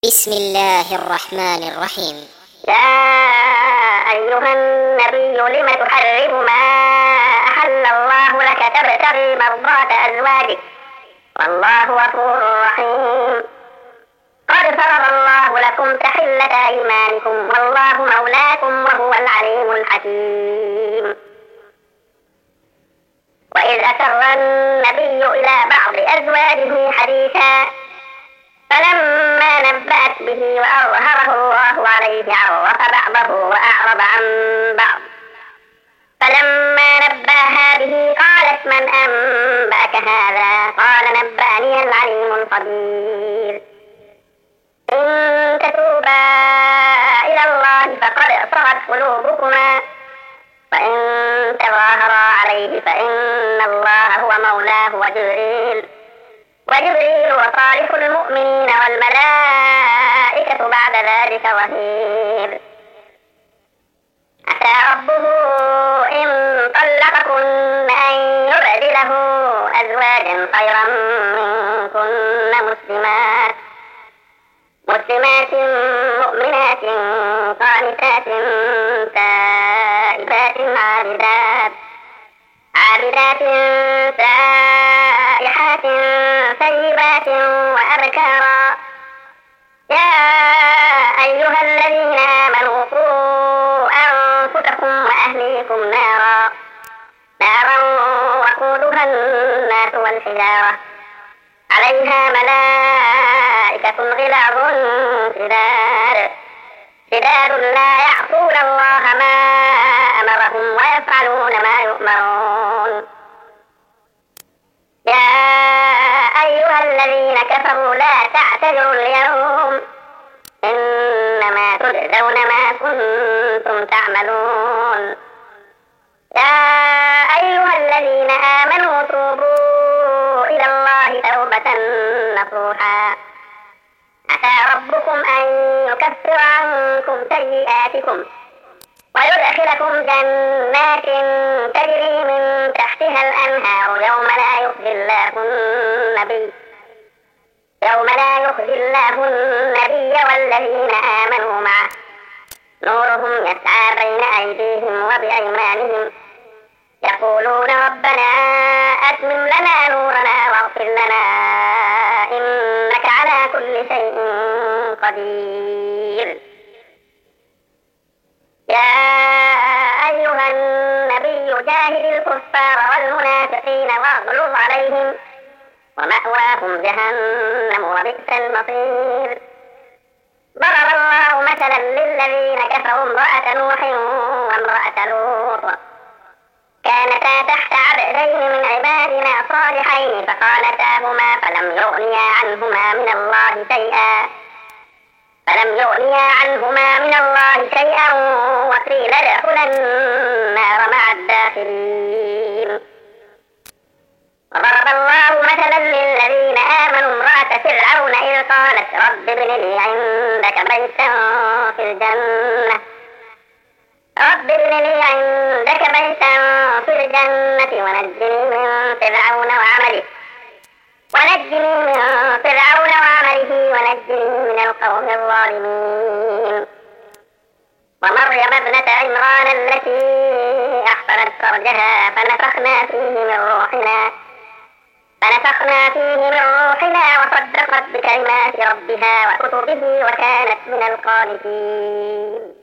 بسم الله الرحمن الرحيم. يا أيها النبي لم تحرم ما أحل الله لك تبتغي مرضات أزواجك والله غفور رحيم. قد فرض الله لكم تحلة أيمانكم والله مولاكم وهو العليم الحكيم. وإذ أسر النبي إلى بعض أزواجه حديثا فلما نبأت به وأظهره الله عليه عرف بعضه وأعرض عن بعض. فلما نبأها به قالت من أنبأك هذا؟ قال نبأني العليم الخبير. إن تتوبا إلى الله فقد صغت قلوبكما وإن تظاهرا عليه فإن الله هو مولاه وجبريل وصالح المؤمنين والملائكة بعد ذلك ظهير. عسى ربه إن طلقكن أن يبدله أزواجا خيرا منكن مسلمات مؤمنات قانتات تائبات عابدات سائحات ثيبات وأبكارا. يا أيها الذين آمنوا قوا أنفسكم وأهليكم نارا وقودها الناس والحجارة عليها ملائكة غلاظ شداد لا يعصون الله ما أمرهم ويفعلون ما يؤمرون. يا أيها الذين كفروا لا تعتذروا اليوم إنما تجزون ما كنتم تعملون. يا أيها الذين آمنوا توبوا إلى الله توبة نصوحا عسى ربكم أن يكفر عنكم سيئاتكم ويدخلكم جنات تجري من تحتها الأنهار يوم لا يخزي الله النبي والذين آمنوا معه نورهم يسعى بين أيديهم وبأيمانهم يقولون ربنا أتمم لنا نورنا واغفر لنا إنك على كل شيء قدير. يا أيها النبي جاهد الكفار والمنافقين واغلظ عليهم ومأواهم جهنم وبئس المصير. ضرب الله مثلا للذين كفروا امرأة نوح وامرأة لوط كانتا تحت عبدين من عبادنا صالحين فخانتاهما فلم يغنيا عنهما من الله شيئا وقيل ادخلا النار مع الداخلين. وضرب الله مثلا للذين آمنوا امرأة فرعون إذ قالت رب ابن لي عندك بيتا في الجنة ونجني من فرعون وعمله ونجني من القوم الظالمين. ومريم ابنة عمران التي أحصنت فرجها فنفخنا فيه من روحنا وصدقت بكلمات ربها وكتبه وكانت من القانتين.